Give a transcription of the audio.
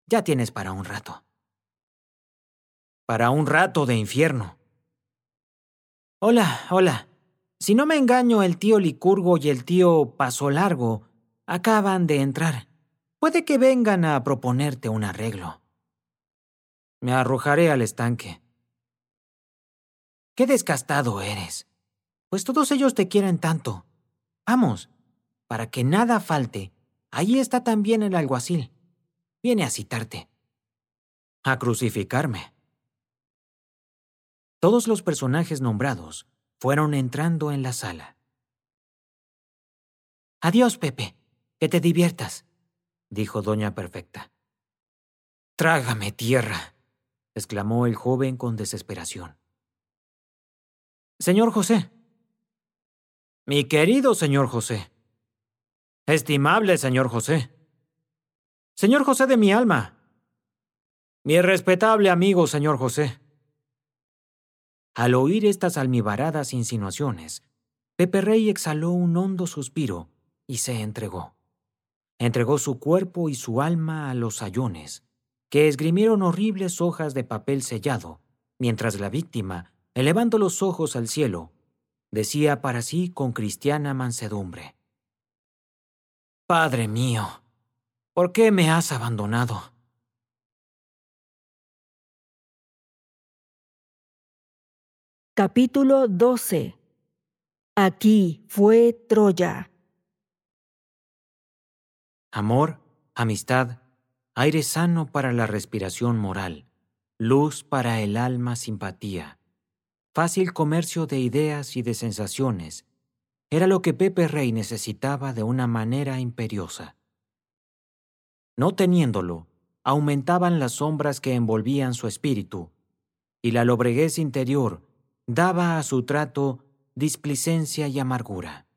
Ya tienes para un rato. Para un rato de infierno. Hola. Si no me engaño, el tío Licurgo y el tío Paso Largo acaban de entrar. Puede que vengan a proponerte un arreglo. Me arrojaré al estanque. Qué desgastado eres. Pues todos ellos te quieren tanto. Vamos, para que nada falte. Ahí está también el alguacil. Viene a citarte. A crucificarme. Todos los personajes nombrados fueron entrando en la sala. Adiós, Pepe. Que te diviertas, dijo Doña Perfecta. Trágame tierra, exclamó el joven con desesperación. Señor José. Mi querido señor José. Estimable señor José. Señor José de mi alma. Mi respetable amigo señor José. Al oír estas almibaradas insinuaciones, Pepe Rey exhaló un hondo suspiro y se entregó. Entregó su cuerpo y su alma a los sayones, que esgrimieron horribles hojas de papel sellado, mientras la víctima, elevando los ojos al cielo, decía para sí con cristiana mansedumbre: Padre mío, ¿por qué me has abandonado? Capítulo 12. Aquí fue Troya. Amor, amistad, aire sano para la respiración moral, luz para el alma, simpatía, fácil comercio de ideas y de sensaciones, era lo que Pepe Rey necesitaba de una manera imperiosa. No teniéndolo, aumentaban las sombras que envolvían su espíritu, y la lobreguez interior daba a su trato displicencia y amargura.